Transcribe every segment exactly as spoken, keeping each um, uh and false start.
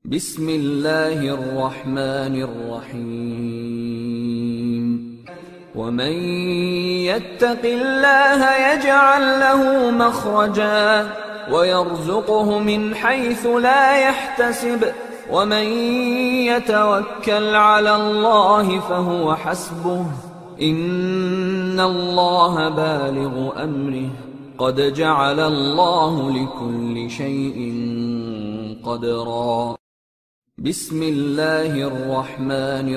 بسم الله الرحمن الرحيم ومن يتق الله يجعل له مخرجا ويرزقه من حيث لا يحتسب ومن يتوكل على الله فهو حسبه إن الله بالغ أمره قد جعل الله لكل شيء قدرا بسم الله الرحمن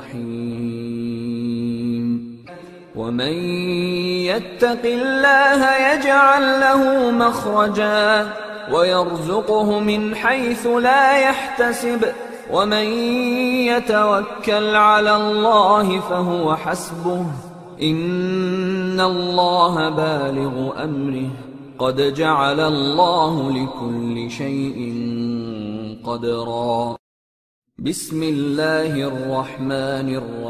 الرحيم ومن يتق الله يجعل له مخرجا ويرزقه من حيث لا يحتسب ومن يتوكل على الله فهو حسبه إن الله بالغ أمره قد جعل الله لكل شيء قدرا بسم الله الرحمن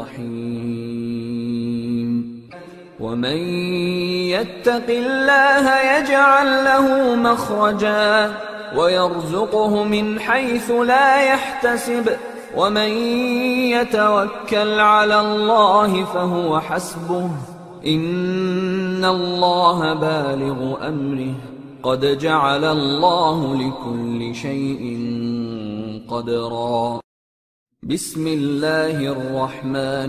الرحيم ومن يتق الله يجعل له مخرجا ويرزقه من حيث لا يحتسب ومن يتوكل على الله فهو حسبه إن الله بالغ أمره قد جعل الله لكل شيء قدرا بسم الله الرحمن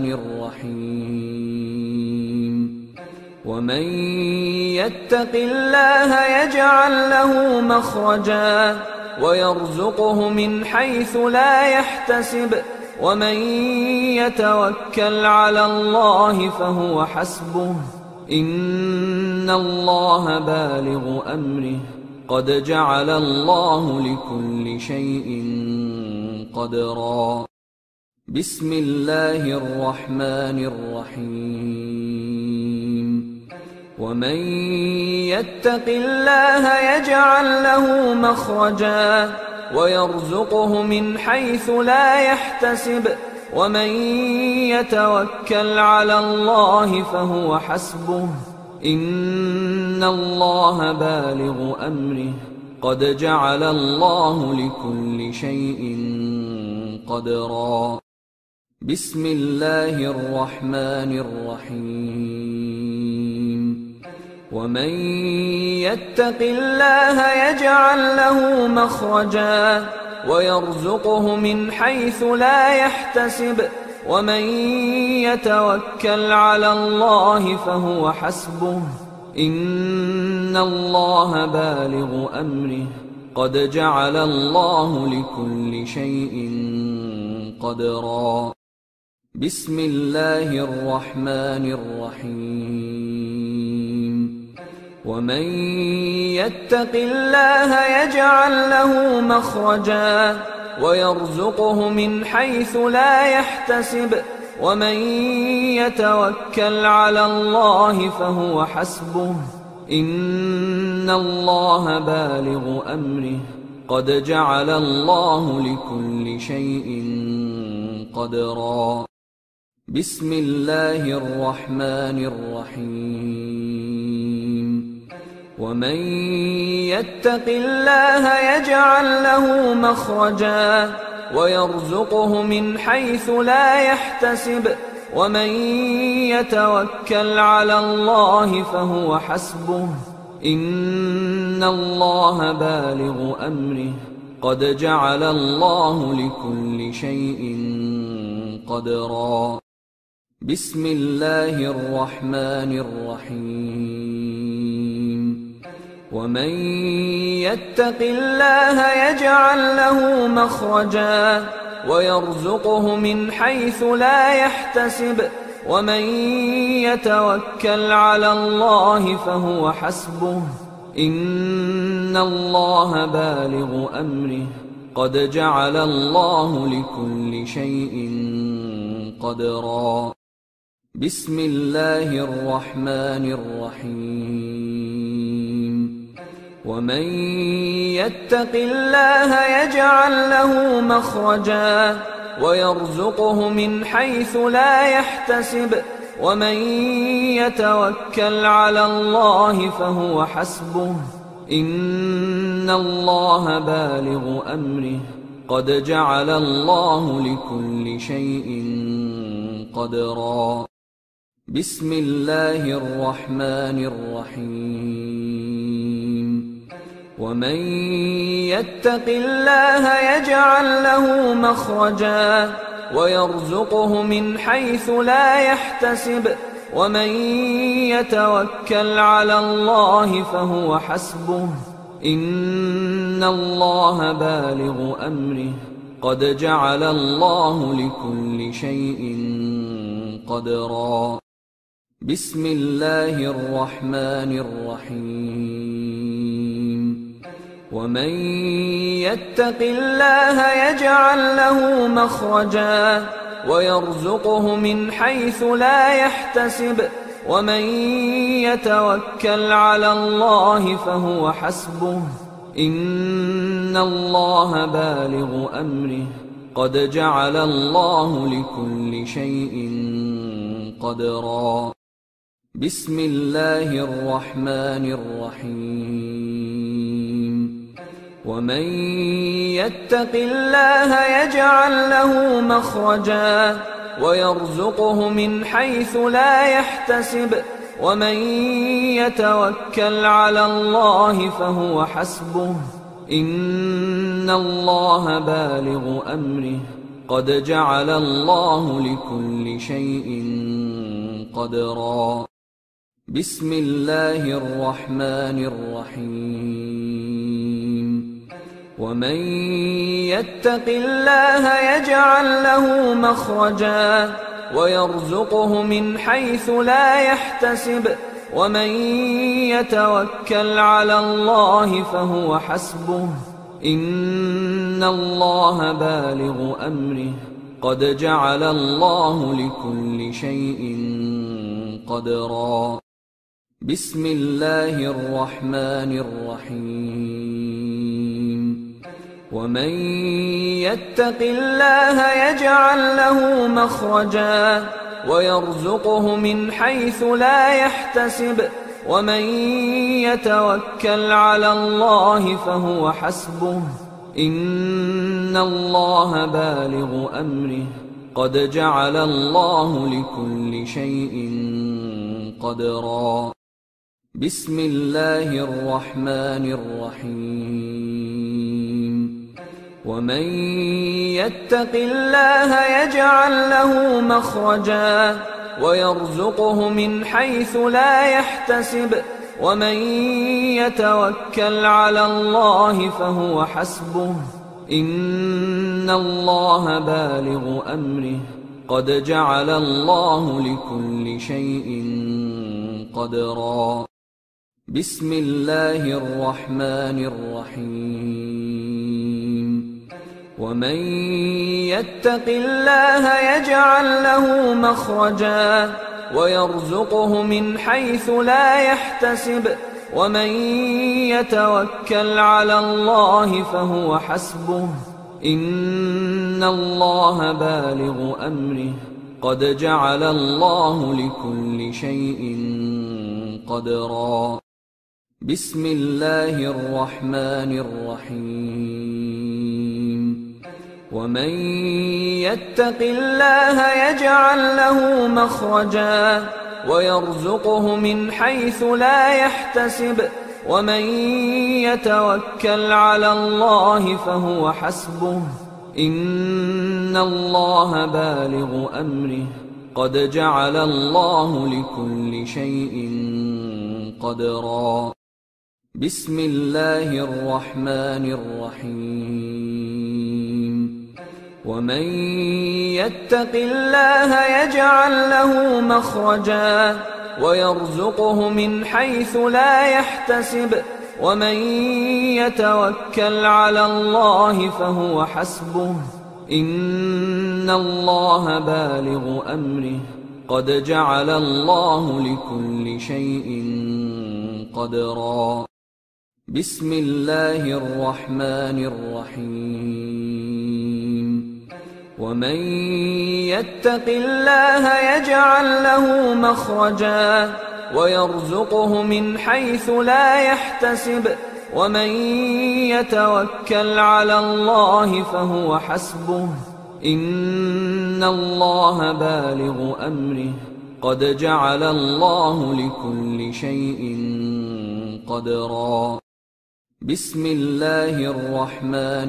الرحيم ومن يتق الله يجعل له مخرجا ويرزقه من حيث لا يحتسب ومن يتوكل على الله فهو حسبه إن الله بالغ أمره قد جعل الله لكل شيء قدرا بسم الله الرحمن الرحيم ومن يتق الله يجعل له مخرجا ويرزقه من حيث لا يحتسب ومن يتوكل على الله فهو حسبه إن الله بالغ أمره قد جعل الله لكل شيء قدرا بسم الله الرحمن الرحيم ومن يتق الله يجعل له مخرجا ويرزقه من حيث لا يحتسب ومن يتوكل على الله فهو حسبه إن الله بالغ أمره قد جعل الله لكل شيء قدرا بسم الله الرحمن الرحيم ومن يتق الله يجعل له مخرجا ويرزقه من حيث لا يحتسب ومن يتوكل على الله فهو حسبه إن الله بالغ أمره قد جعل الله لكل شيء قدرا بسم الله الرحمن الرحيم ومن يتق الله يجعل له مخرجا ويرزقه من حيث لا يحتسب ومن يتوكل على الله فهو حسبه إن الله بالغ أمره قد جعل الله لكل شيء قدرا بسم الله الرحمن الرحيم ومن يتق الله يجعل له مخرجا ويرزقه من حيث لا يحتسب ومن يتوكل على الله فهو حسبه إن الله بالغ أمره قد جعل الله لكل شيء قدرا بسم الله الرحمن الرحيم ومن يتق الله يجعل له مخرجا ويرزقه من حيث لا يحتسب ومن يتوكل على الله فهو حسبه إن الله بالغ أمره قد جعل الله لكل شيء قدرا. بسم الله الرحمن الرحيم. ومن يتق الله يجعل له مخرجا ويرزقه من حيث لا يحتسب ومن يتوكل على الله فهو حسبه إن الله بالغ أمره قد جعل الله لكل شيء قدرا. بسم الله الرحمن الرحيم. ومن يتق الله يجعل له مخرجا ويرزقه من حيث لا يحتسب ومن يتوكل على الله فهو حسبه إن الله بالغ أمره قد جعل الله لكل شيء قدرا. بسم الله الرحمن الرحيم. ومن يتق الله يجعل له مخرجا ويرزقه من حيث لا يحتسب ومن يتوكل على الله فهو حسبه إن الله بالغ أمره قد جعل الله لكل شيء قدرا. بسم الله الرحمن الرحيم. ومن يتق الله يجعل له مخرجا ويرزقه من حيث لا يحتسب ومن يتوكل على الله فهو حسبه إن الله بالغ أمره قد جعل الله لكل شيء قدرا. بسم الله الرحمن الرحيم. ومن يتق الله يجعل له مخرجا ويرزقه من حيث لا يحتسب ومن يتوكل على الله فهو حسبه إن الله بالغ أمره قد جعل الله لكل شيء قدرا. بسم الله الرحمن الرحيم. ومن يتق الله يجعل له مخرجا ويرزقه من حيث لا يحتسب ومن يتوكل على الله فهو حسبه إن الله بالغ أمره قد جعل الله لكل شيء قدرا. بسم الله الرحمن الرحيم. ومن يتق الله يجعل له مخرجا ويرزقه من حيث لا يحتسب ومن يتوكل على الله فهو حسبه إن الله بالغ أمره قد جعل الله لكل شيء قدرا. بسم الله الرحمن الرحيم. ومن يتق الله يجعل له مخرجا ويرزقه من حيث لا يحتسب ومن يتوكل على الله فهو حسبه إن الله بالغ أمره قد جعل الله لكل شيء قدرا. بسم الله الرحمن الرحيم. ومن يتق الله يجعل له مخرجا ويرزقه من حيث لا يحتسب ومن يتوكل على الله فهو حسبه إن الله بالغ أمره قد جعل الله لكل شيء قدرا. بسم الله الرحمن الرحيم. ومن يتق الله يجعل له مخرجا ويرزقه من حيث لا يحتسب ومن يتوكل على الله فهو حسبه إن الله بالغ أمره قد جعل الله لكل شيء قدرا. بسم الله الرحمن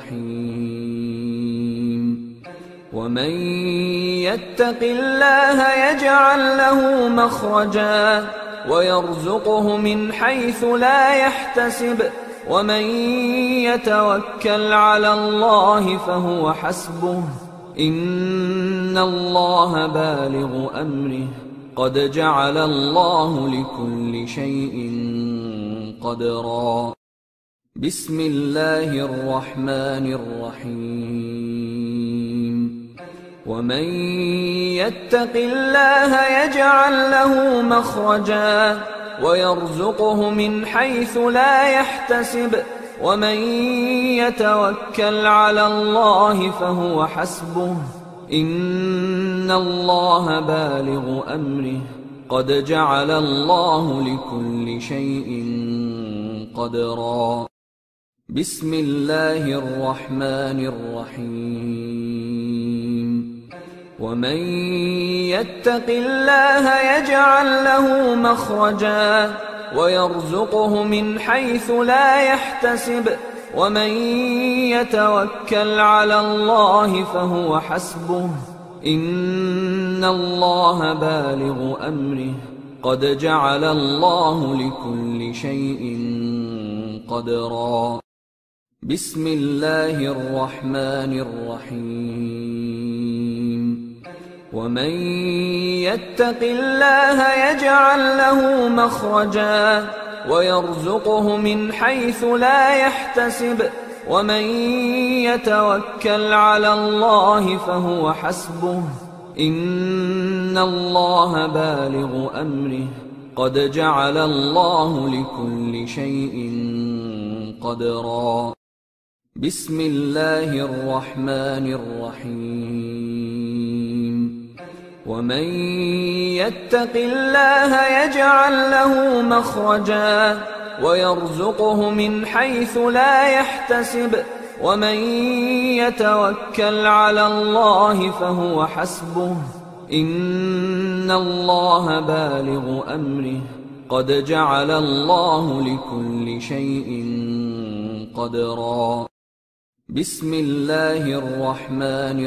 الرحيم. ومن يتق الله يجعل له مخرجا ويرزقه من حيث لا يحتسب ومن يتوكل على الله فهو حسبه إن الله بالغ أمره قد جعل الله لكل شيء قدرا. بسم الله الرحمن الرحيم. ومن يتق الله يجعل له مخرجا ويرزقه من حيث لا يحتسب ومن يتوكل على الله فهو حسبه إن الله بالغ أمره قد جعل الله لكل شيء قدرا. بسم الله الرحمن الرحيم. ومن يتق الله يجعل له مخرجا ويرزقه من حيث لا يحتسب ومن يتوكل على الله فهو حسبه إن الله بالغ أمره قد جعل الله لكل شيء قدرا. بسم الله الرحمن الرحيم. ومن يتق الله يجعل له مخرجا ويرزقه من حيث لا يحتسب ومن يتوكل على الله فهو حسبه إن الله بالغ أمره قد جعل الله لكل شيء قدرا. بسم الله الرحمن الرحيم. ومن يتق الله يجعل له مخرجا ويرزقه من حيث لا يحتسب ومن يتوكل على الله فهو حسبه إن الله بالغ أمره قد جعل الله لكل شيء قدرا. بسم الله الرحمن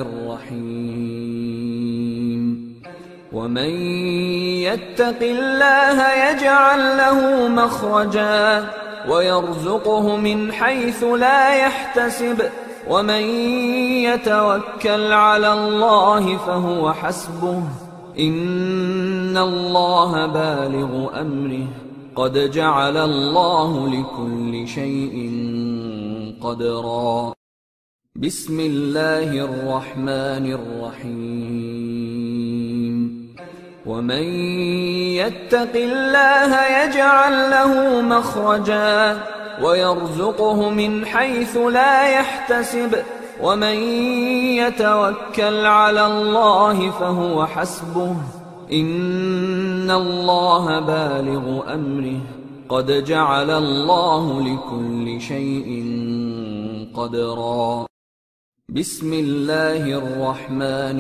الرحيم. ومن يتق الله يجعل له مخرجا ويرزقه من حيث لا يحتسب ومن يتوكل على الله فهو حسبه إن الله بالغ أمره قد جعل الله لكل شيء قدرا. بسم الله الرحمن الرحيم. ومن يتق الله يجعل له مخرجا ويرزقه من حيث لا يحتسب ومن يتوكل على الله فهو حسبه إن الله بالغ أمره قد جعل الله لكل شيء قدرا. بسم الله الرحمن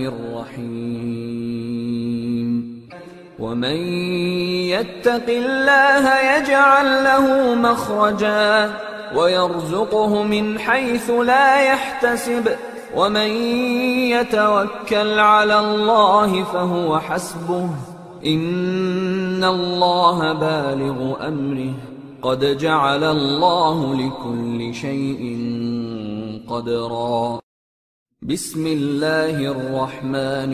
الرحيم. ومن يتق الله يجعل له مخرجا ويرزقه من حيث لا يحتسب ومن يتوكل على الله فهو حسبه إن الله بالغ أمره قد جعل الله لكل شيء قدرا. بسم الله الرحمن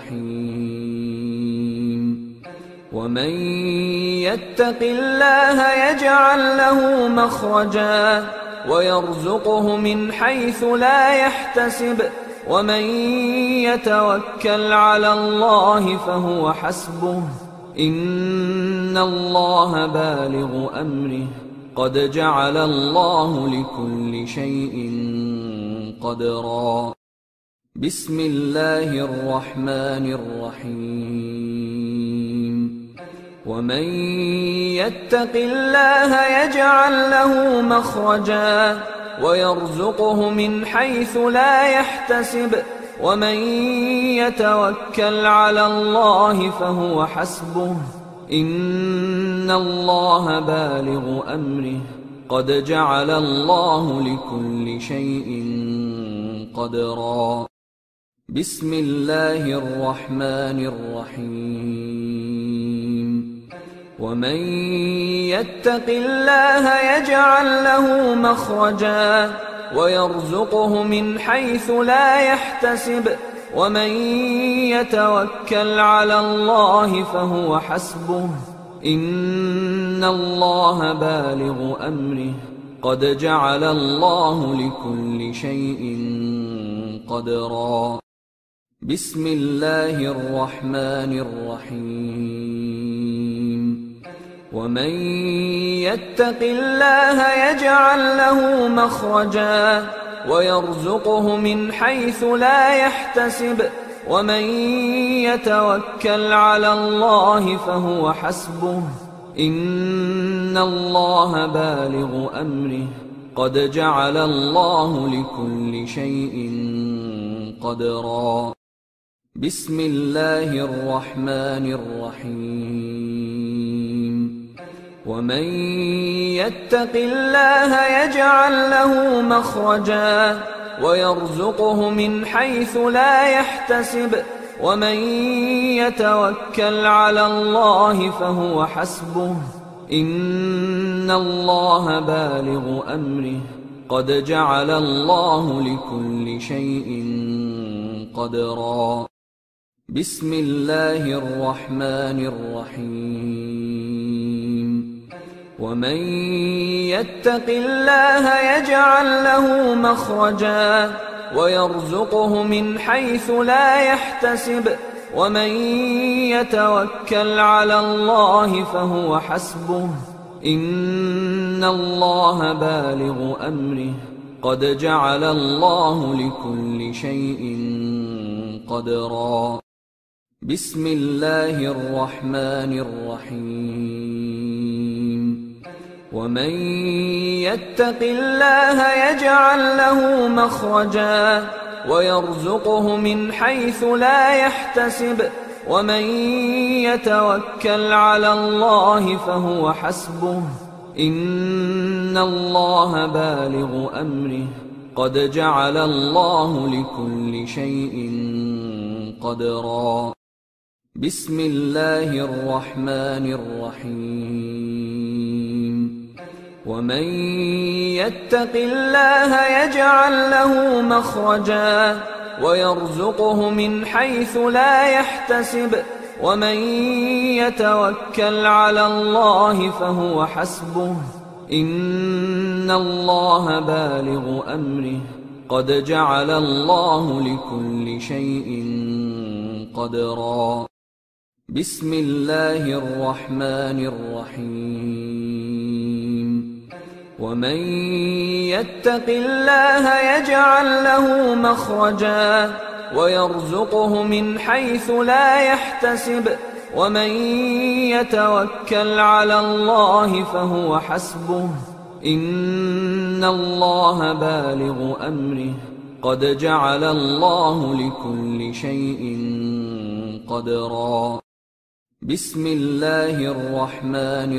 الرحيم. ومن يتق الله يجعل له مخرجا ويرزقه من حيث لا يحتسب ومن يتوكل على الله فهو حسبه إن الله بالغ أمره قد جعل الله لكل شيء قدرا. بسم الله الرحمن الرحيم. ومن يتق الله يجعل له مخرجا ويرزقه من حيث لا يحتسب ومن يتوكل على الله فهو حسبه إن الله بالغ أمره قد جعل الله لكل شيء قدرا بسم الله الرحمن الرحيم ومن يتق الله يجعل له مخرجا ويرزقه من حيث لا يحتسب ومن يتوكل على الله فهو حسبه إن الله بالغ أمره قد جعل الله لكل شيء قدرا بسم الله الرحمن الرحيم ومن يتق الله يجعل له مخرجا ويرزقه من حيث لا يحتسب ومن يتوكل على الله فهو حسبه إن الله بالغ أمره قد جعل الله لكل شيء قدرا بسم الله الرحمن الرحيم ومن يتق الله يجعل له مخرجا ويرزقه من حيث لا يحتسب ومن يتوكل على الله فهو حسبه إن الله بالغ أمره قد جعل الله لكل شيء قدرا بسم الله الرحمن الرحيم ومن يتق الله يجعل له مخرجا ويرزقه من حيث لا يحتسب ومن يتوكل على الله فهو حسبه إن الله بالغ أمره قد جعل الله لكل شيء قدرا بسم الله الرحمن الرحيم ومن يتق الله يجعل له مخرجا ويرزقه من حيث لا يحتسب ومن يتوكل على الله فهو حسبه إن الله بالغ أمره قد جعل الله لكل شيء قدرا بسم الله الرحمن الرحيم ومن يتق الله يجعل له مخرجا ويرزقه من حيث لا يحتسب ومن يتوكل على الله فهو حسبه إن الله بالغ أمره قد جعل الله لكل شيء قدرا بسم الله الرحمن الرحيم ومن يتق الله يجعل له مخرجا ويرزقه من حيث لا يحتسب ومن يتوكل على الله فهو حسبه إن الله بالغ أمره قد جعل الله لكل شيء قدرا بسم الله الرحمن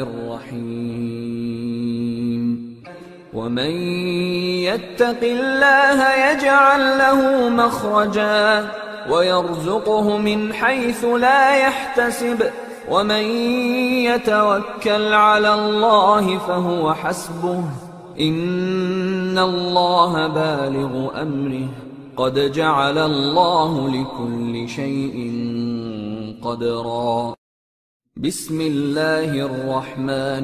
الرحيم ومن يتق الله يجعل له مخرجا ويرزقه من حيث لا يحتسب ومن يتوكل على الله فهو حسبه إن الله بالغ أمره قد جعل الله لكل شيء قدرا بسم الله الرحمن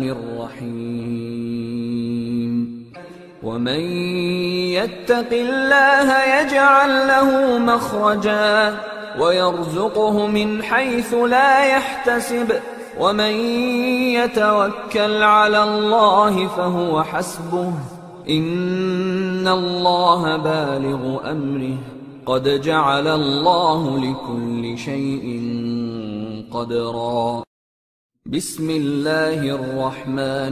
الرحيم ومن يتق الله يجعل له مخرجا ويرزقه من حيث لا يحتسب ومن يتوكل على الله فهو حسبه إن الله بالغ أمره قد جعل الله لكل شيء قدرا بسم الله الرحمن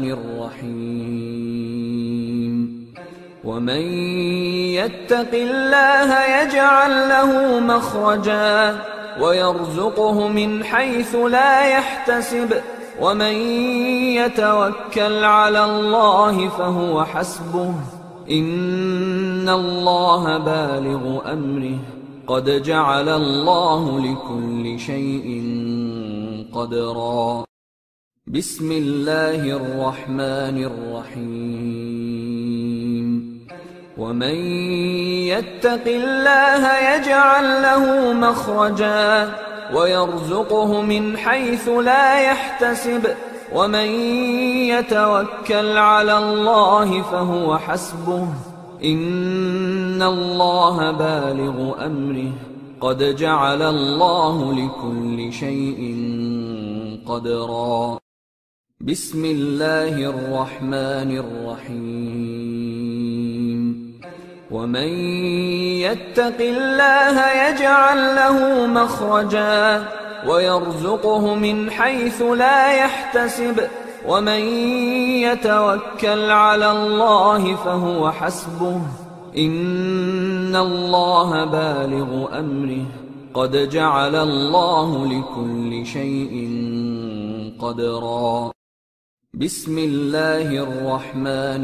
الرحيم ومن يتق الله يجعل له مخرجا ويرزقه من حيث لا يحتسب ومن يتوكل على الله فهو حسبه إن الله بالغ أمره قد جعل الله لكل شيء قدرا بسم الله الرحمن الرحيم ومن يتق الله يجعل له مخرجا ويرزقه من حيث لا يحتسب ومن يتوكل على الله فهو حسبه إن الله بالغ أمره قد جعل الله لكل شيء قدرا بسم الله الرحمن الرحيم ومن يتق الله يجعل له مخرجا ويرزقه من حيث لا يحتسب ومن يتوكل على الله فهو حسبه إن الله بالغ أمره قد جعل الله لكل شيء قدرا بسم الله الرحمن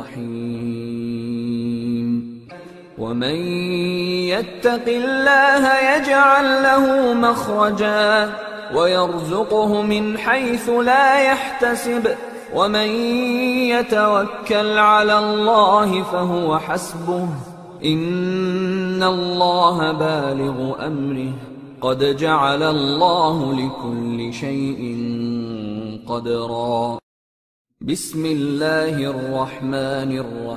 الرحيم ومن يتق الله يجعل له مخرجا ويرزقه من حيث لا يحتسب ومن يتوكل على الله فهو حسبه إن الله بالغ أمره قد جعل الله لكل شيء قدرا بسم الله الرحمن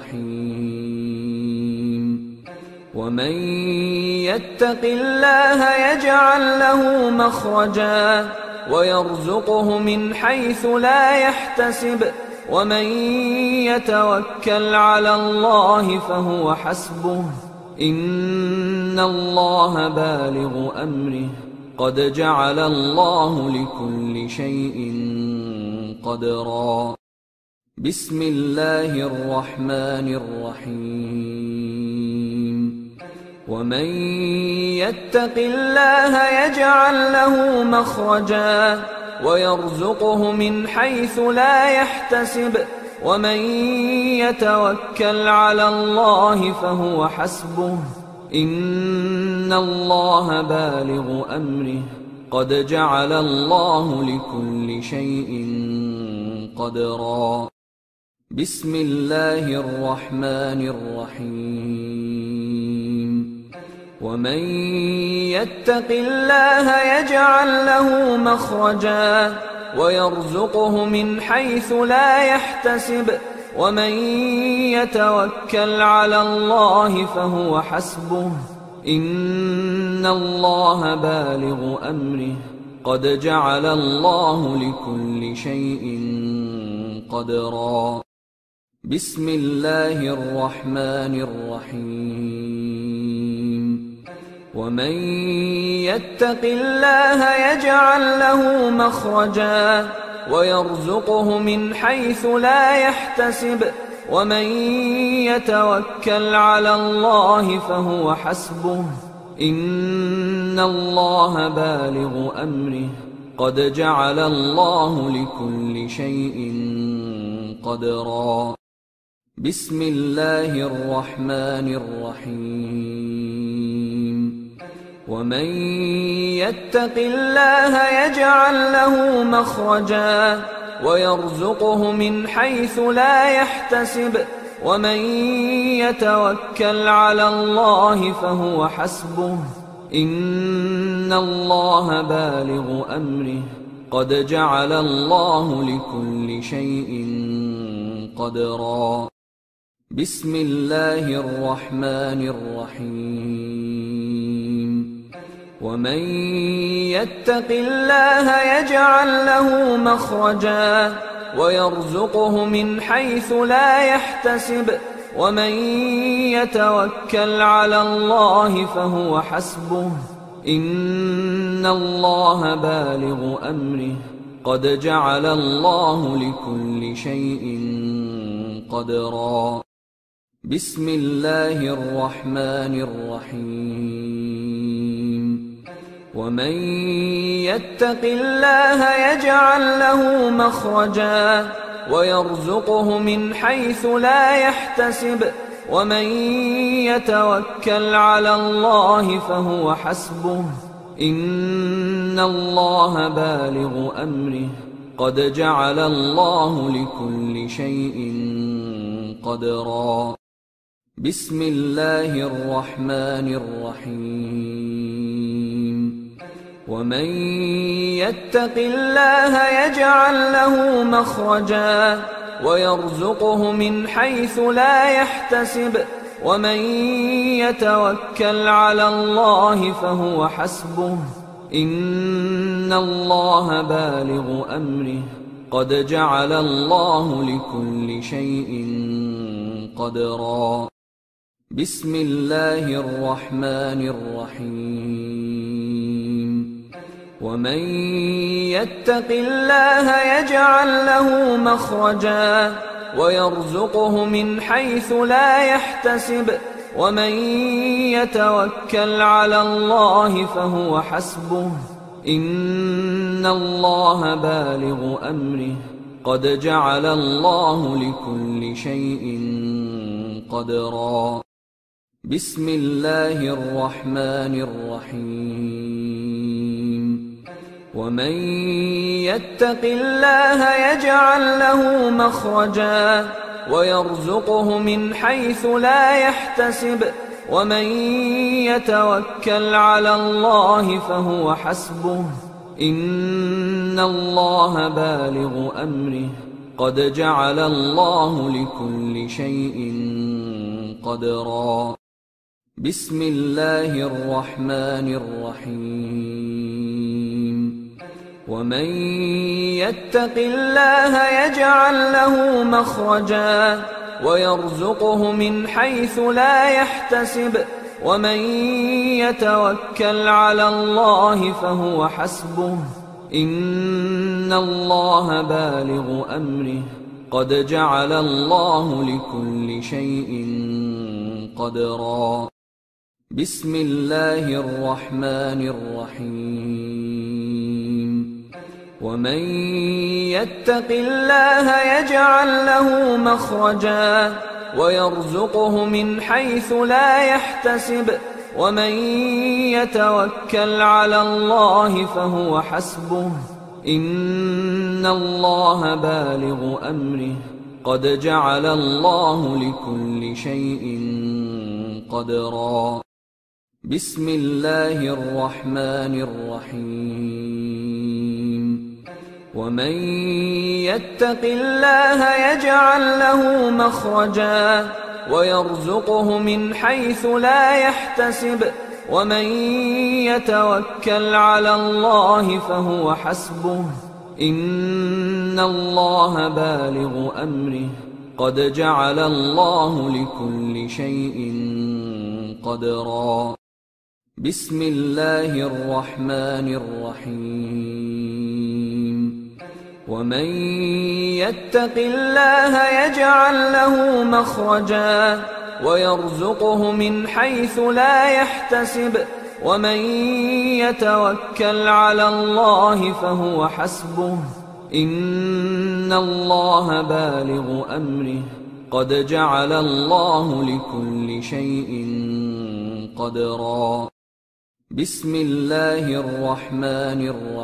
الرحيم ومن يتق الله يجعل له مخرجا ويرزقه من حيث لا يحتسب ومن يتوكل على الله فهو حسبه إن الله بالغ أمره قد جعل الله لكل شيء قدرا بسم الله الرحمن الرحيم ومن يتق الله يجعل له مخرجا ويرزقه من حيث لا يحتسب ومن يتوكل على الله فهو حسبه إن الله بالغ أمره قد جعل الله لكل شيء قدرا بسم الله الرحمن الرحيم ومن يتق الله يجعل له مخرجا ويرزقه من حيث لا يحتسب ومن يتوكل على الله فهو حسبه إن الله بالغ أمره قد جعل الله لكل شيء قدرا بسم الله الرحمن الرحيم ومن يتق الله يجعل له مخرجا ويرزقه من حيث لا يحتسب ومن يتوكل على الله فهو حسبه إن الله بالغ أمره قد جعل الله لكل شيء قدرا بسم الله الرحمن الرحيم ومن يتق الله يجعل له مخرجا ويرزقه من حيث لا يحتسب ومن يتوكل على الله فهو حسبه إن الله بالغ أمره قد جعل الله لكل شيء قدرا بسم الله الرحمن الرحيم ومن يتق الله يجعل له مخرجا ويرزقه من حيث لا يحتسب ومن يتوكل على الله فهو حسبه إن الله بالغ أمره قد جعل الله لكل شيء قدرا. بسم الله الرحمن الرحيم. ومن يتق الله يجعل له مخرجا ويرزقه من حيث لا يحتسب ومن يتوكل على الله فهو حسبه إن الله بالغ أمره قد جعل الله لكل شيء قدرا. بسم الله الرحمن الرحيم. ومن يتق الله يجعل له مخرجا ويرزقه من حيث لا يحتسب ومن يتوكل على الله فهو حسبه إن الله بالغ أمره قد جعل الله لكل شيء قدرا. بسم الله الرحمن الرحيم. ومن يتق الله يجعل له مخرجا ويرزقه من حيث لا يحتسب ومن يتوكل على الله فهو حسبه إن الله بالغ أمره قد جعل الله لكل شيء قدرا. بسم الله الرحمن الرحيم. ومن يتق الله يجعل له مخرجا ويرزقه من حيث لا يحتسب ومن يتوكل على الله فهو حسبه إن الله بالغ أمره قد جعل الله لكل شيء قدرا. بسم الله الرحمن الرحيم. ومن يتق الله يجعل له مخرجا ويرزقه من حيث لا يحتسب ومن يتوكل على الله فهو حسبه إن الله بالغ أمره قد جعل الله لكل شيء قدرا. بسم الله الرحمن الرحيم. ومن يتق الله يجعل له مخرجا ويرزقه من حيث لا يحتسب ومن يتوكل على الله فهو حسبه إن الله بالغ أمره قد جعل الله لكل شيء قدرا. بسم الله الرحمن الرحيم. ومن يتق الله يجعل له مخرجا ويرزقه من حيث لا يحتسب ومن يتوكل على الله فهو حسبه إن الله بالغ أمره قد جعل الله لكل شيء قدرا. بسم الله الرحمن الرحيم. ومن يتق الله يجعل له مخرجا ويرزقه من حيث لا يحتسب ومن يتوكل على الله فهو حسبه إن الله بالغ أمره قد جعل الله لكل شيء قدرا. بسم الله الرحمن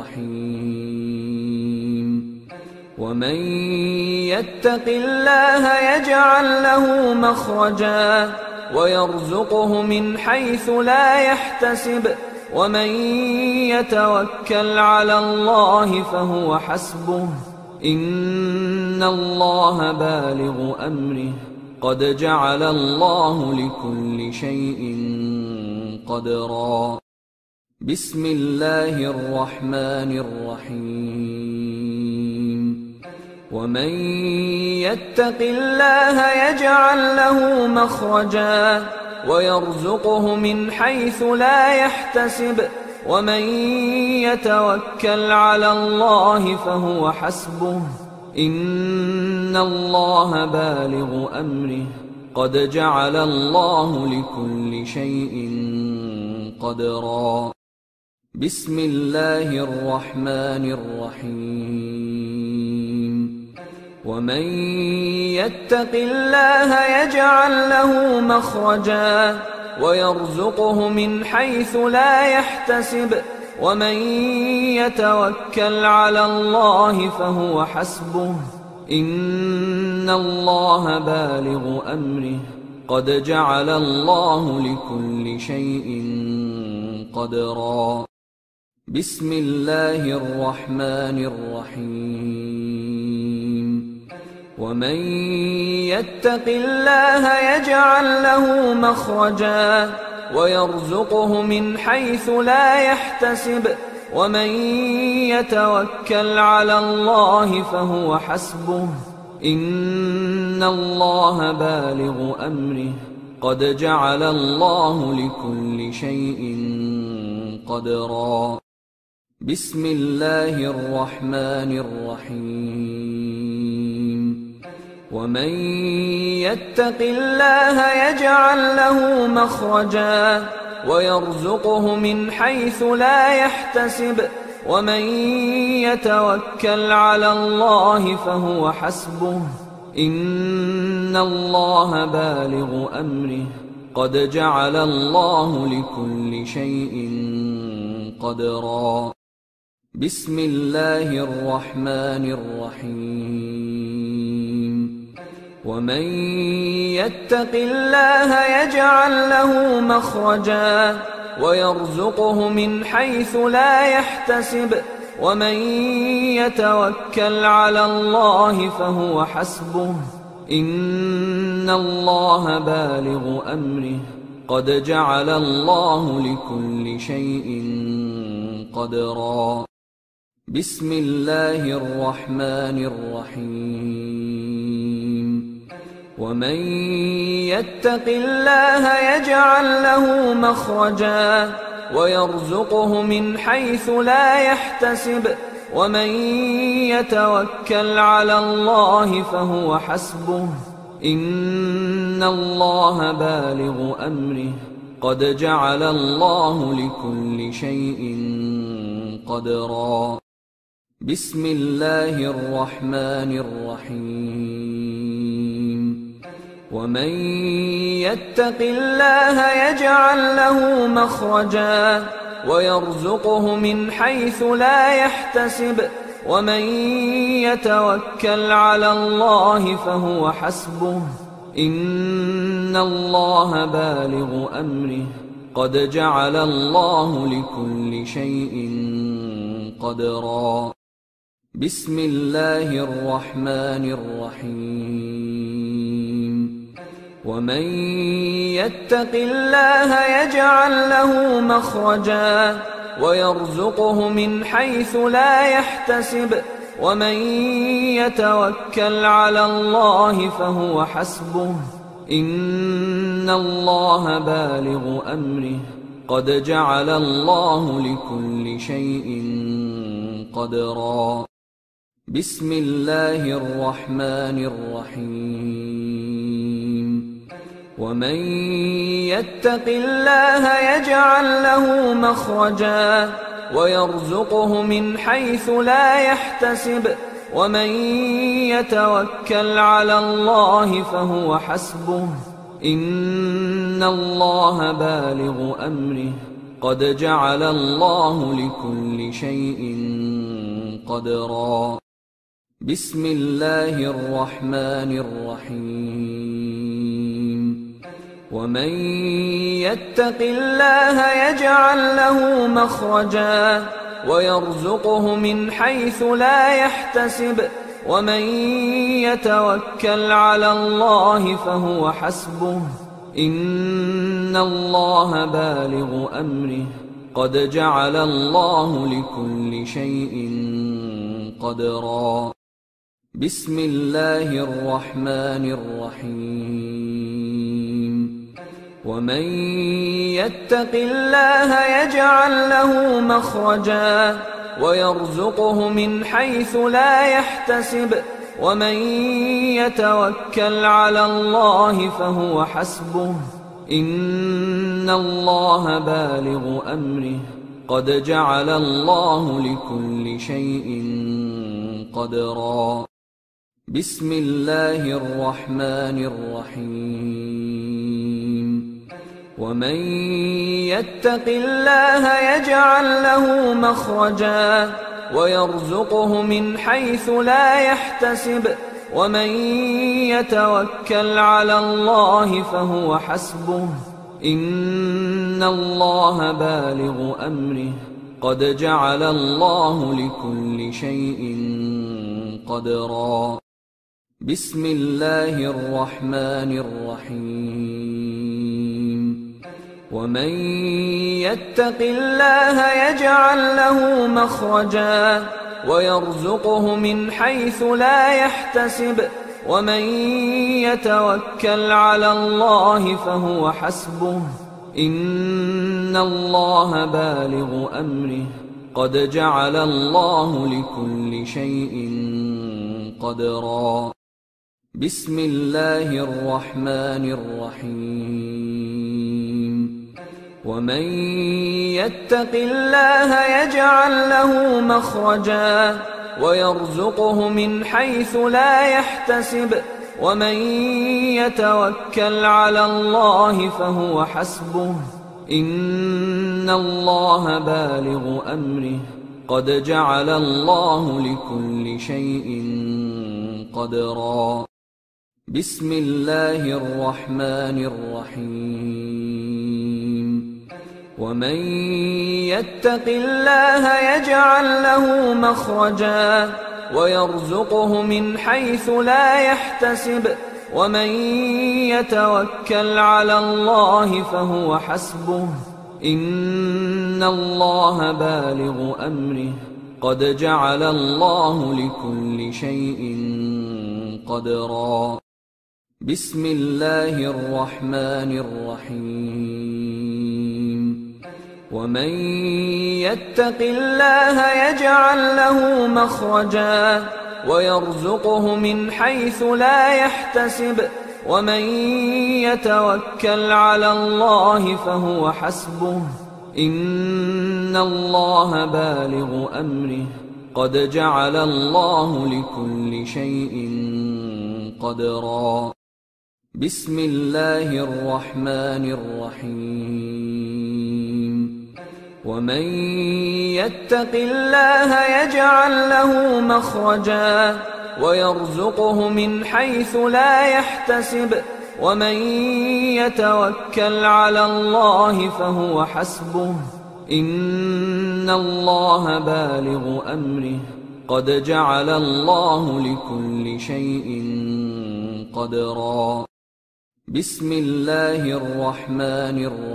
الرحيم. ومن يتق الله يجعل له مخرجا ويرزقه من حيث لا يحتسب ومن يتوكل على الله فهو حسبه إن الله بالغ أمره قد جعل الله لكل شيء قدرا. بسم الله الرحمن الرحيم. ومن يتق الله يجعل له مخرجا ويرزقه من حيث لا يحتسب ومن يتوكل على الله فهو حسبه إن الله بالغ أمره قد جعل الله لكل شيء قدرا. بسم الله الرحمن الرحيم. ومن يتق الله يجعل له مخرجا ويرزقه من حيث لا يحتسب ومن يتوكل على الله فهو حسبه إن الله بالغ أمره قد جعل الله لكل شيء قدرا. بسم الله الرحمن الرحيم. ومن يتق الله يجعل له مخرجا ويرزقه من حيث لا يحتسب ومن يتوكل على الله فهو حسبه إن الله بالغ أمره قد جعل الله لكل شيء قدرا. بسم الله الرحمن الرحيم. ومن يتق الله يجعل له مخرجا ويرزقه من حيث لا يحتسب ومن يتوكل على الله فهو حسبه إن الله بالغ أمره قد جعل الله لكل شيء قدرا. بسم الله الرحمن الرحيم. ومن يتق الله يجعل له مخرجا ويرزقه من حيث لا يحتسب ومن يتوكل على الله فهو حسبه إن الله بالغ أمره قد جعل الله لكل شيء قدرا. بسم الله الرحمن الرحيم. ومن يتق الله يجعل له مخرجا ويرزقه من حيث لا يحتسب ومن يتوكل على الله فهو حسبه إن الله بالغ أمره قد جعل الله لكل شيء قدرا. بسم الله الرحمن الرحيم. ومن يتق الله يجعل له مخرجا ويرزقه من حيث لا يحتسب ومن يتوكل على الله فهو حسبه إن الله بالغ أمره قد جعل الله لكل شيء قدرا. بسم الله الرحمن الرحيم. ومن يتق الله يجعل له مخرجا ويرزقه من حيث لا يحتسب ومن يتوكل على الله فهو حسبه إن الله بالغ أمره قد جعل الله لكل شيء قدرا. بسم الله الرحمن الرحيم. ومن يتق الله يجعل له مخرجا ويرزقه من حيث لا يحتسب ومن يتوكل على الله فهو حسبه إن الله بالغ أمره قد جعل الله لكل شيء قدرا. بسم الله الرحمن الرحيم. ومن يتق الله يجعل له مخرجا ويرزقه من حيث لا يحتسب ومن يتوكل على الله فهو حسبه إن الله بالغ أمره قد جعل الله لكل شيء قدرا. بسم الله الرحمن الرحيم. ومن يتق الله يجعل له مخرجا ويرزقه من حيث لا يحتسب ومن يتوكل على الله فهو حسبه إن الله بالغ أمره قد جعل الله لكل شيء قدرا. بسم الله الرحمن الرحيم. ومن يتق الله يجعل له مخرجا ويرزقه من حيث لا يحتسب ومن يتوكل على الله فهو حسبه إن الله بالغ أمره قد جعل الله لكل شيء قدرا. بسم الله الرحمن الرحيم. ومن يتق الله يجعل له مخرجا ويرزقه من حيث لا يحتسب ومن يتوكل على الله فهو حسبه إن الله بالغ أمره قد جعل الله لكل شيء قدرا. بسم الله الرحمن الرحيم. ومن يتق الله يجعل له مخرجا ويرزقه من حيث لا يحتسب ومن يتوكل على الله فهو حسبه إن الله بالغ أمره قد جعل الله لكل شيء قدرا. بسم الله الرحمن الرحيم. ومن يتق الله يجعل له مخرجا ويرزقه من حيث لا يحتسب ومن يتوكل على الله فهو حسبه إن الله بالغ أمره قد جعل الله لكل شيء قدرا. بسم الله الرحمن الرحيم. ومن يتق الله يجعل له مخرجا ويرزقه من حيث لا يحتسب ومن يتوكل على الله فهو حسبه إن الله بالغ أمره قد جعل الله لكل شيء قدرا. بسم الله الرحمن الرحيم. ومن يتق الله يجعل له مخرجا ويرزقه من حيث لا يحتسب ومن يتوكل على الله فهو حسبه إن الله بالغ أمره قد جعل الله لكل شيء قدرا. بسم الله الرحمن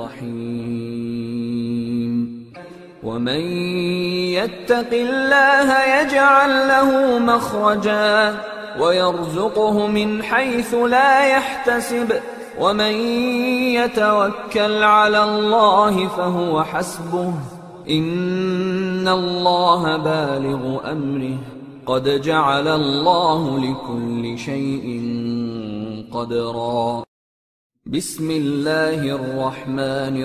الرحيم. ومن يتق الله يجعل له مخرجا ويرزقه من حيث لا يحتسب ومن يتوكل على الله فهو حسبه إن الله بالغ أمره قد جعل الله لكل شيء قدرا. بسم الله الرحمن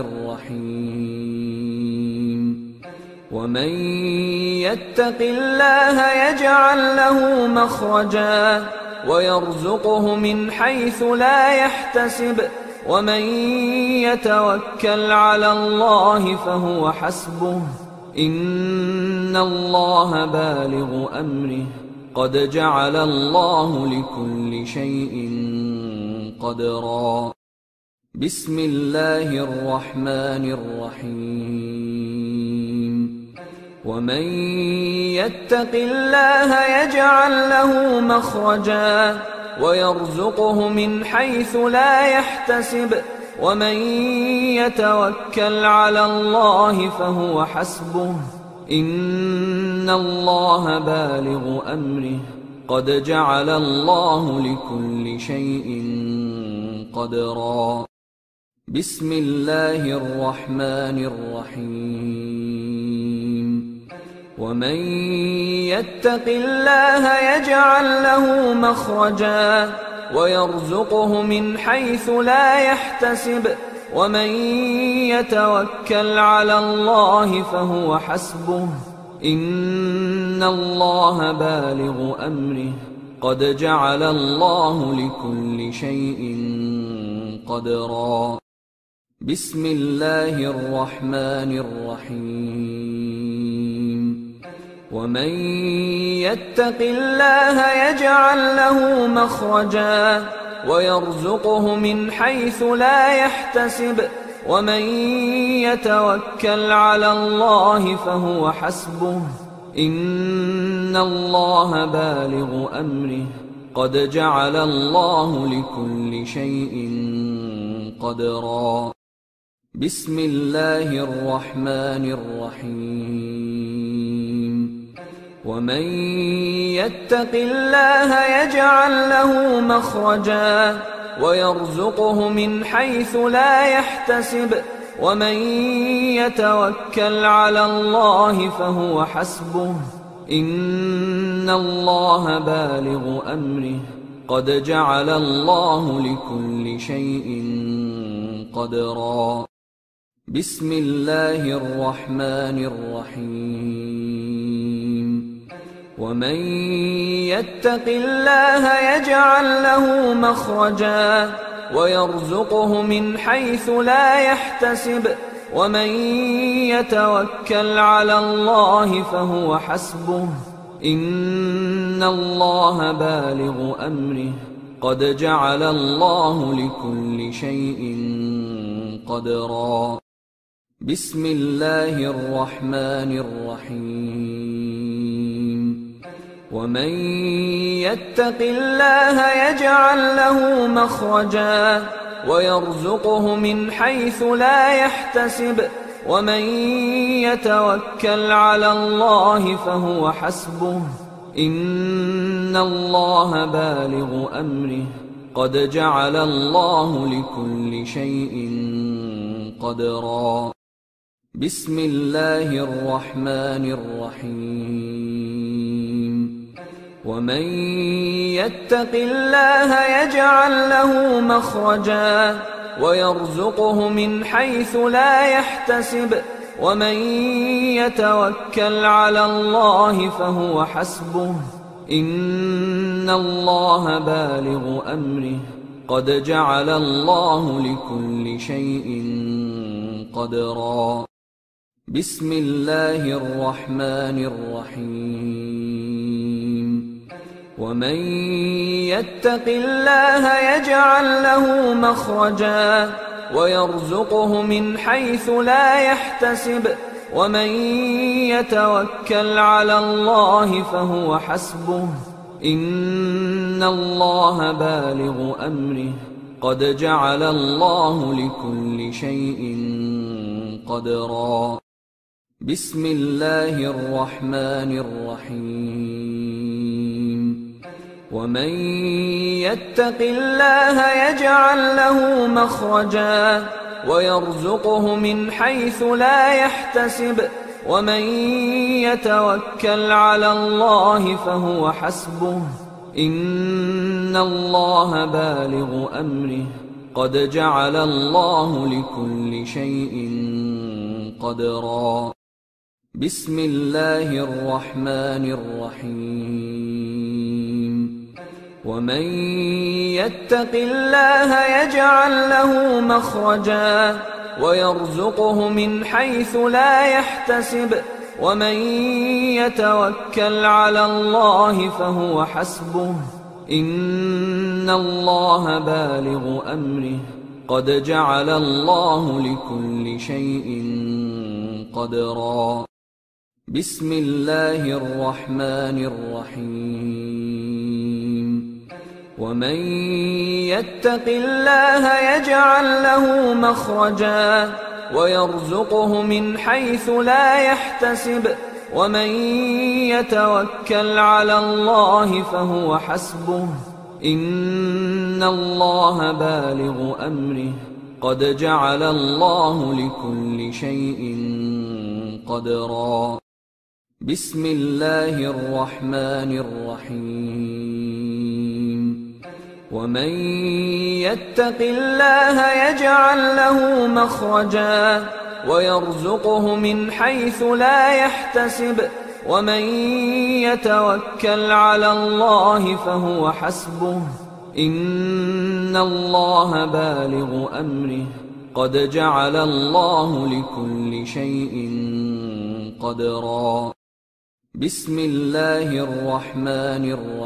الرحيم. ومن يتق الله يجعل له مخرجا ويرزقه من حيث لا يحتسب ومن يتوكل على الله فهو حسبه إن الله بالغ أمره قد جعل الله لكل شيء قدرا. بسم الله الرحمن الرحيم. ومن يتق الله يجعل له مخرجا ويرزقه من حيث لا يحتسب ومن يتوكل على الله فهو حسبه إن الله بالغ أمره قد جعل الله لكل شيء قدرا. بسم الله الرحمن الرحيم ومن يتق الله يجعل له مخرجا ويرزقه من حيث لا يحتسب ومن يتوكل على الله فهو حسبه إن الله بالغ أمره قد جعل الله لكل شيء قدرا بسم الله الرحمن الرحيم ومن يتق الله يجعل له مخرجا ويرزقه من حيث لا يحتسب ومن يتوكل على الله فهو حسبه إن الله بالغ أمره قد جعل الله لكل شيء قدرا بسم الله الرحمن الرحيم ومن يتق الله يجعل له مخرجا ويرزقه من حيث لا يحتسب ومن يتوكل على الله فهو حسبه إن الله بالغ أمره قد جعل الله لكل شيء قدرا بسم الله الرحمن الرحيم ومن يتق الله يجعل له مخرجا ويرزقه من حيث لا يحتسب ومن يتوكل على الله فهو حسبه إن الله بالغ أمره قد جعل الله لكل شيء قدرا بسم الله الرحمن الرحيم ومن يتق الله يجعل له مخرجا ويرزقه من حيث لا يحتسب ومن يتوكل على الله فهو حسبه إن الله بالغ أمره قد جعل الله لكل شيء قدرا بسم الله الرحمن الرحيم ومن يتق الله يجعل له مخرجا ويرزقه من حيث لا يحتسب ومن يتوكل على الله فهو حسبه إن الله بالغ أمره قد جعل الله لكل شيء قدرا بسم الله الرحمن الرحيم ومن يتق الله يجعل له مخرجا ويرزقه من حيث لا يحتسب ومن يتوكل على الله فهو حسبه إن الله بالغ أمره قد جعل الله لكل شيء قدرا بسم الله الرحمن الرحيم ومن يتق الله يجعل له مخرجا ويرزقه من حيث لا يحتسب ومن يتوكل على الله فهو حسبه إن الله بالغ أمره قد جعل الله لكل شيء قدرا بسم الله الرحمن الرحيم ومن يتق الله يجعل له مخرجا ويرزقه من حيث لا يحتسب ومن يتوكل على الله فهو حسبه إن الله بالغ أمره قد جعل الله لكل شيء قدرا بسم الله الرحمن الرحيم ومن يتق الله يجعل له مخرجا ويرزقه من حيث لا يحتسب ومن يتوكل على الله فهو حسبه إن الله بالغ أمره قد جعل الله لكل شيء قدرا. بسم الله الرحمن الرحيم. ومن يتق الله يجعل له مخرجا ويرزقه من حيث لا يحتسب ومن يتوكل على الله فهو حسبه إن الله بالغ أمره قد جعل الله لكل شيء قدرا. بسم الله الرحمن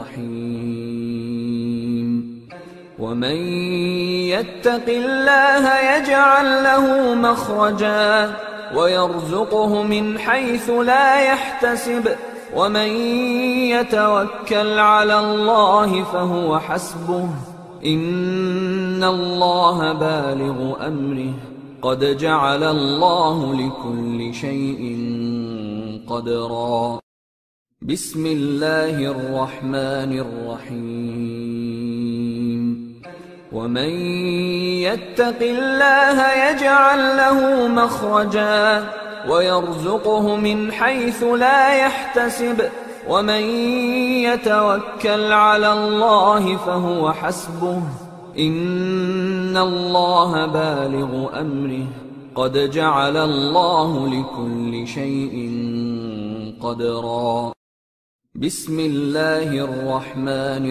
الرحيم. ومن يتق الله يجعل له مخرجا ويرزقه من حيث لا يحتسب ومن يتوكل على الله فهو حسبه إن الله بالغ أمره قد جعل الله لكل شيء قدرا. بسم الله الرحمن الرحيم. ومن يتق الله يجعل له مخرجا ويرزقه من حيث لا يحتسب ومن يتوكل على الله فهو حسبه إن الله بالغ أمره قد جعل الله لكل شيء قدرا. بسم الله الرحمن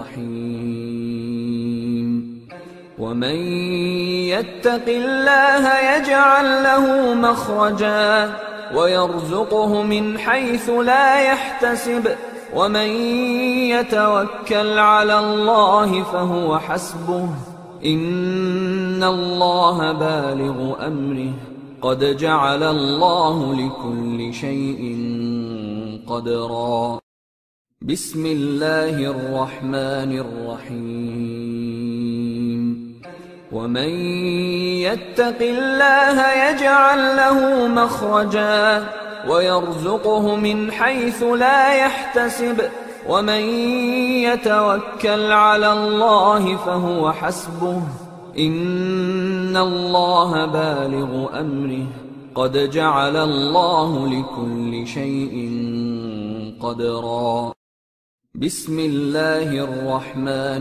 الرحيم. ومن يتق الله يجعل له مخرجا ويرزقه من حيث لا يحتسب ومن يتوكل على الله فهو حسبه إن الله بالغ أمره قد جعل الله لكل شيء قدرا. بسم الله الرحمن الرحيم. ومن يتق الله يجعل له مخرجا ويرزقه من حيث لا يحتسب ومن يتوكل على الله فهو حسبه إن الله بالغ أمره قد جعل الله لكل شيء قدرا. بسم الله الرحمن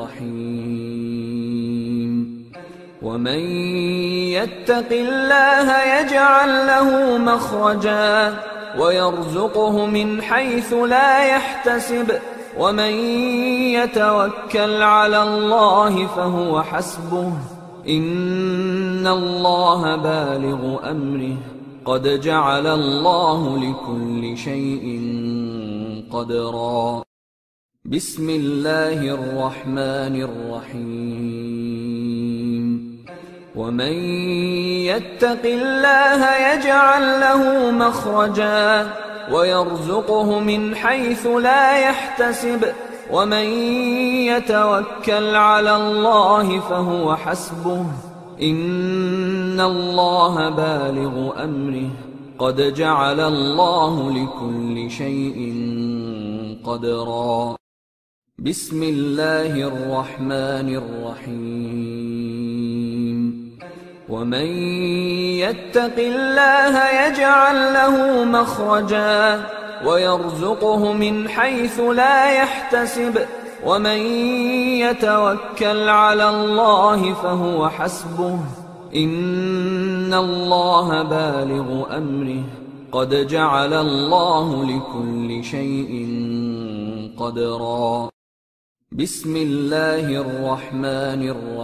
الرحيم. ومن يتق الله يجعل له مخرجا ويرزقه من حيث لا يحتسب ومن يتوكل على الله فهو حسبه إن الله بالغ أمره قد جعل الله لكل شيء قدرا. بسم الله الرحمن الرحيم. ومن يتق الله يجعل له مخرجا ويرزقه من حيث لا يحتسب ومن يتوكل على الله فهو حسبه إن الله بالغ أمره قد جعل الله لكل شيء قدرا. بسم الله الرحمن الرحيم. ومن يتق الله يجعل له مخرجا ويرزقه من حيث لا يحتسب ومن يتوكل على الله فهو حسبه إن الله بالغ أمره قد جعل الله لكل شيء قدرا. بسم الله الرحمن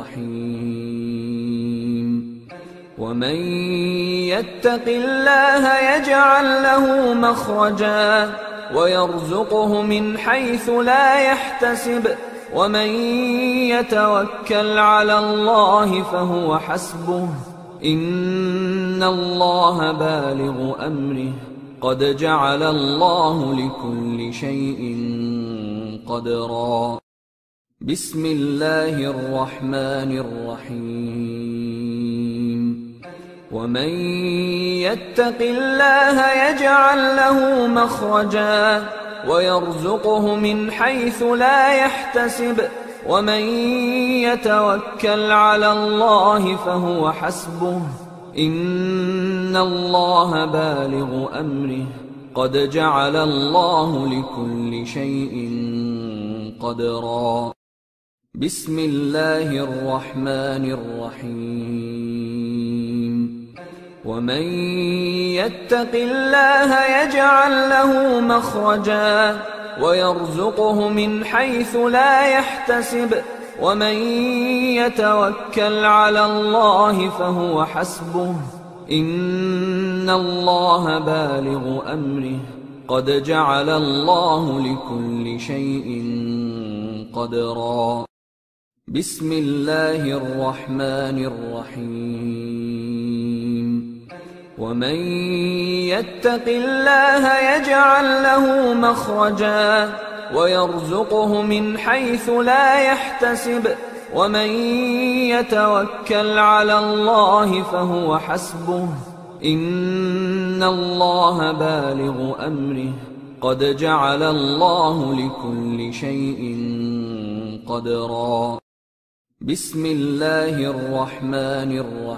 الرحيم. ومن يتق الله يجعل له مخرجا ويرزقه من حيث لا يحتسب ومن يتوكل على الله فهو حسبه إن الله بالغ أمره قد جعل الله لكل شيء قدرا. بسم الله الرحمن الرحيم. ومن يتق الله يجعل له مخرجا ويرزقه من حيث لا يحتسب ومن يتوكل على الله فهو حسبه إن الله بالغ أمره قد جعل الله لكل شيء قدرا. بسم الله الرحمن الرحيم. ومن يتق الله يجعل له مخرجا ويرزقه من حيث لا يحتسب ومن يتوكل على الله فهو حسبه إن الله بالغ أمره قد جعل الله لكل شيء قدرا. بسم الله الرحمن الرحيم. ومن يتق الله يجعل له مخرجا ويرزقه من حيث لا يحتسب ومن يتوكل على الله فهو حسبه إن الله بالغ أمره قد جعل الله لكل شيء قدرا. بسم الله الرحمن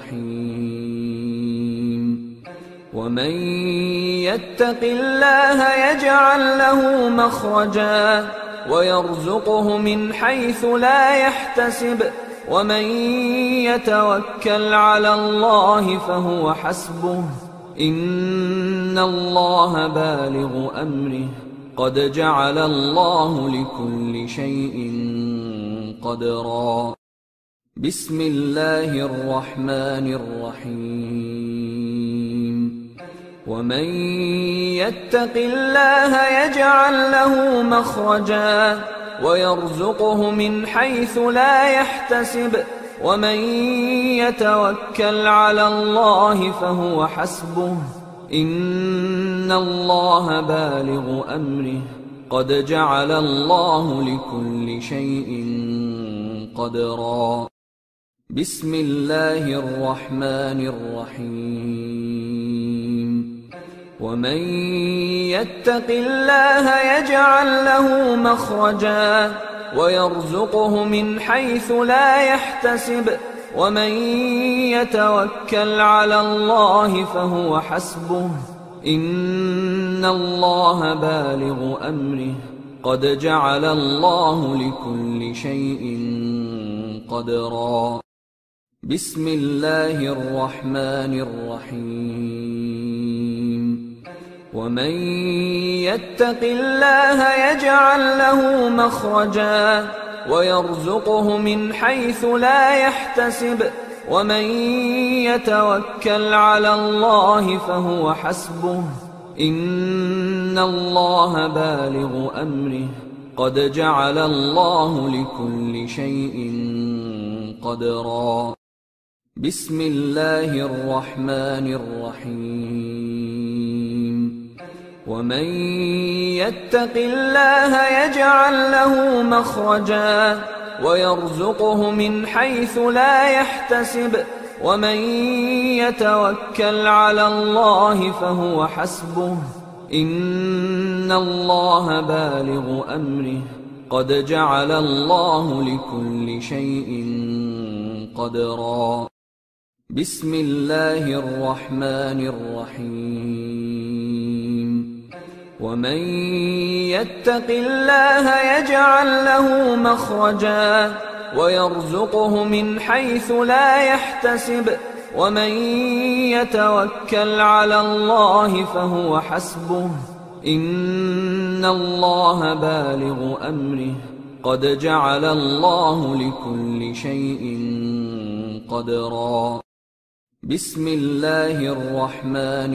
الرحيم. ومن يتق الله يجعل له مخرجا ويرزقه من حيث لا يحتسب ومن يتوكل على الله فهو حسبه إن الله بالغ أمره قد جعل الله لكل شيء قدرا. بسم الله الرحمن الرحيم. ومن يتق الله يجعل له مخرجا ويرزقه من حيث لا يحتسب ومن يتوكل على الله فهو حسبه إن الله بالغ أمره قد جعل الله لكل شيء قدرا. بسم الله الرحمن الرحيم. ومن يتق الله يجعل له مخرجا ويرزقه من حيث لا يحتسب ومن يتوكل على الله فهو حسبه إن الله بالغ أمره قد جعل الله لكل شيء قدرا. بسم الله الرحمن الرحيم. ومن يتق الله يجعل له مخرجا ويرزقه من حيث لا يحتسب ومن يتوكل على الله فهو حسبه إن الله بالغ أمره قد جعل الله لكل شيء قدرا. بسم الله الرحمن الرحيم. ومن يتق الله يجعل له مخرجا ويرزقه من حيث لا يحتسب ومن يتوكل على الله فهو حسبه إن الله بالغ أمره قد جعل الله لكل شيء قدرا. بسم الله الرحمن الرحيم. ومن يتق الله يجعل له مخرجا ويرزقه من حيث لا يحتسب ومن يتوكل على الله فهو حسبه إن الله بالغ أمره قد جعل الله لكل شيء قدرا. بسم الله الرحمن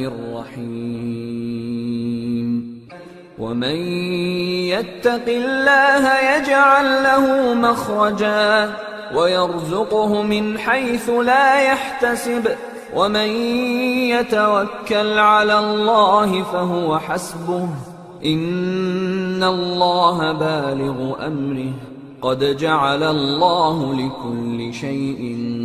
الرحيم. ومن يتق الله يجعل له مخرجا ويرزقه من حيث لا يحتسب ومن يتوكل على الله فهو حسبه إن الله بالغ أمره قد جعل الله لكل شيء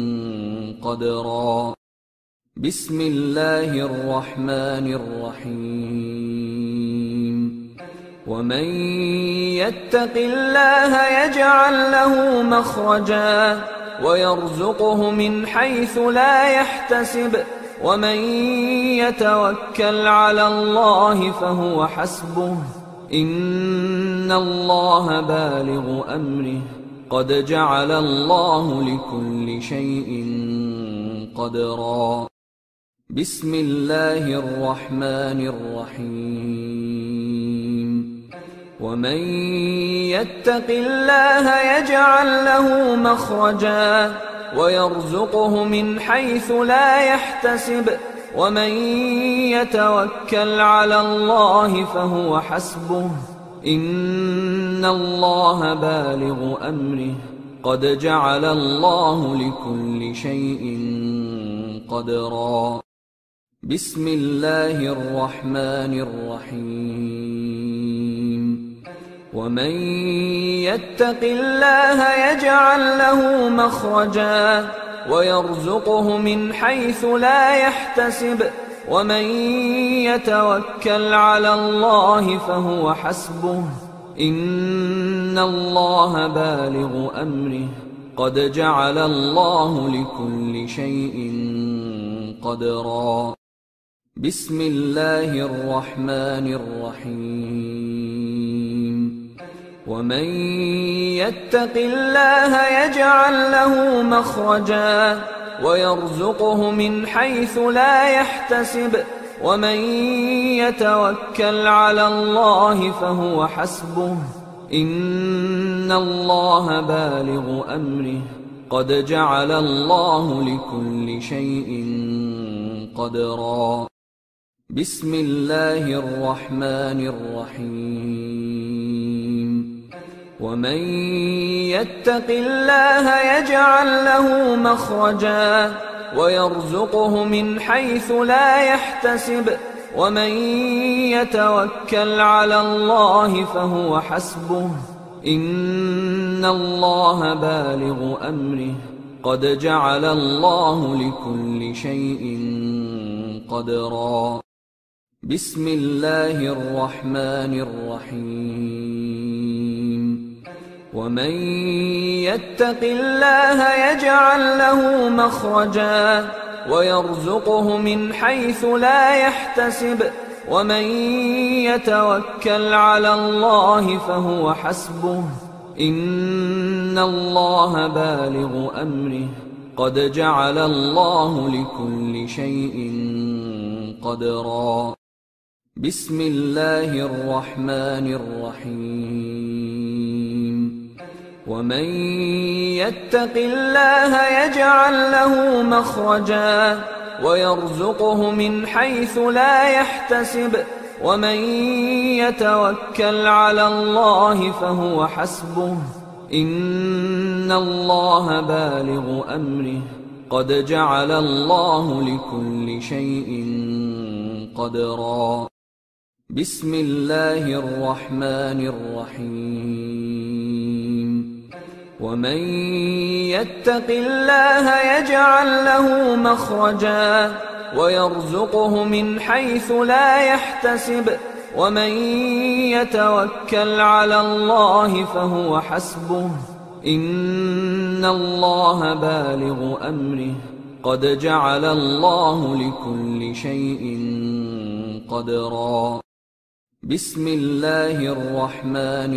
قدرا. بسم الله الرحمن الرحيم. ومن يتق الله يجعل له مخرجا ويرزقه من حيث لا يحتسب ومن يتوكل على الله فهو حسبه إن الله بالغ أمره قد جعل الله لكل شيء قدرا. بسم الله الرحمن الرحيم. ومن يتق الله يجعل له مخرجا ويرزقه من حيث لا يحتسب ومن يتوكل على الله فهو حسبه إن الله بالغ أمره قد جعل الله لكل شيء قدرا. بسم الله الرحمن الرحيم. ومن يتق الله يجعل له مخرجا ويرزقه من حيث لا يحتسب ومن يتوكل على الله فهو حسبه إن الله بالغ أمره قد جعل الله لكل شيء قدرا. بسم الله الرحمن الرحيم. ومن يتق الله يجعل له مخرجا ويرزقه من حيث لا يحتسب ومن يتوكل على الله فهو حسبه إن الله بالغ أمره قد جعل الله لكل شيء قدرا. بسم الله الرحمن الرحيم. ومن يتق الله يجعل له مخرجا ويرزقه من حيث لا يحتسب ومن يتوكل على الله فهو حسبه إن الله بالغ أمره قد جعل الله لكل شيء قدرا. بسم الله الرحمن الرحيم. ومن يتق الله يجعل له مخرجا ويرزقه من حيث لا يحتسب ومن يتوكل على الله فهو حسبه إن الله بالغ أمره قد جعل الله لكل شيء قدرا. بسم الله الرحمن الرحيم. ومن يتق الله يجعل له مخرجا ويرزقه من حيث لا يحتسب ومن يتوكل على الله فهو حسبه إن الله بالغ أمره قد جعل الله لكل شيء قدرا. بسم الله الرحمن الرحيم. ومن يتق الله يجعل له مخرجا ويرزقه من حيث لا يحتسب ومن يتوكل على الله فهو حسبه إن الله بالغ أمره قد جعل الله لكل شيء قدرا. بسم الله الرحمن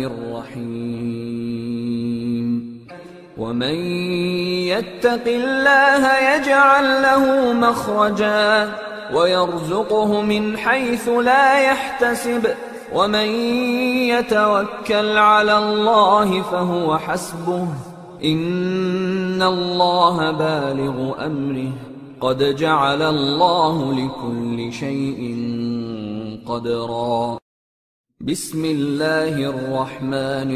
الرحيم. ومن يتق الله يجعل له مخرجا ويرزقه من حيث لا يحتسب ومن يتوكل على الله فهو حسبه إن الله بالغ أمره قد جعل الله لكل شيء قدرا. بسم الله الرحمن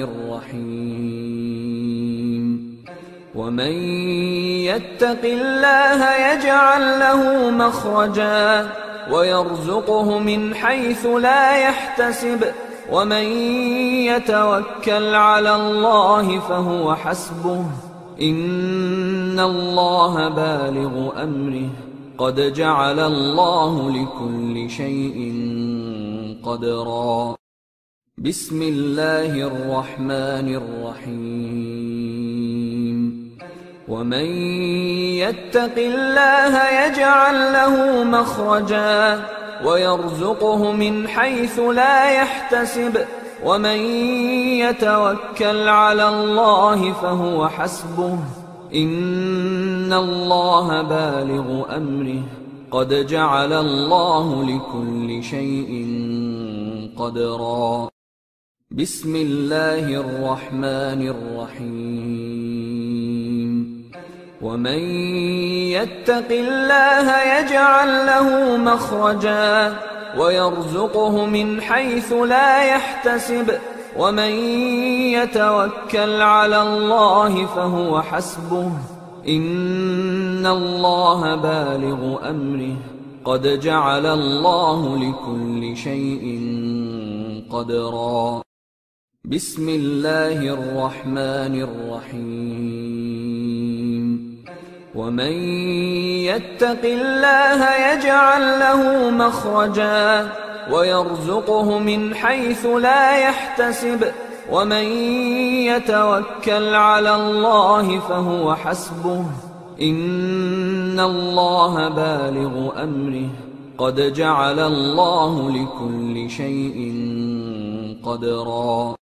الرحيم. ومن يتق الله يجعل له مخرجا ويرزقه من حيث لا يحتسب ومن يتوكل على الله فهو حسبه إن الله بالغ أمره قد جعل الله لكل شيء قدرا. بسم الله الرحمن الرحيم ومن يتق الله يجعل له مخرجا ويرزقه من حيث لا يحتسب ومن يتوكل على الله فهو حسبه إن الله بالغ أمره قد جعل الله لكل شيء قدرا بسم الله الرحمن الرحيم ومن يتق الله يجعل له مخرجا ويرزقه من حيث لا يحتسب ومن يتوكل على الله فهو حسبه إن الله بالغ أمره قد جعل الله لكل شيء قدرا بسم الله الرحمن الرحيم ومن يتق الله يجعل له مخرجا ويرزقه من حيث لا يحتسب ومن يتوكل على الله فهو حسبه إن الله بالغ أمره قد جعل الله لكل شيء قدرا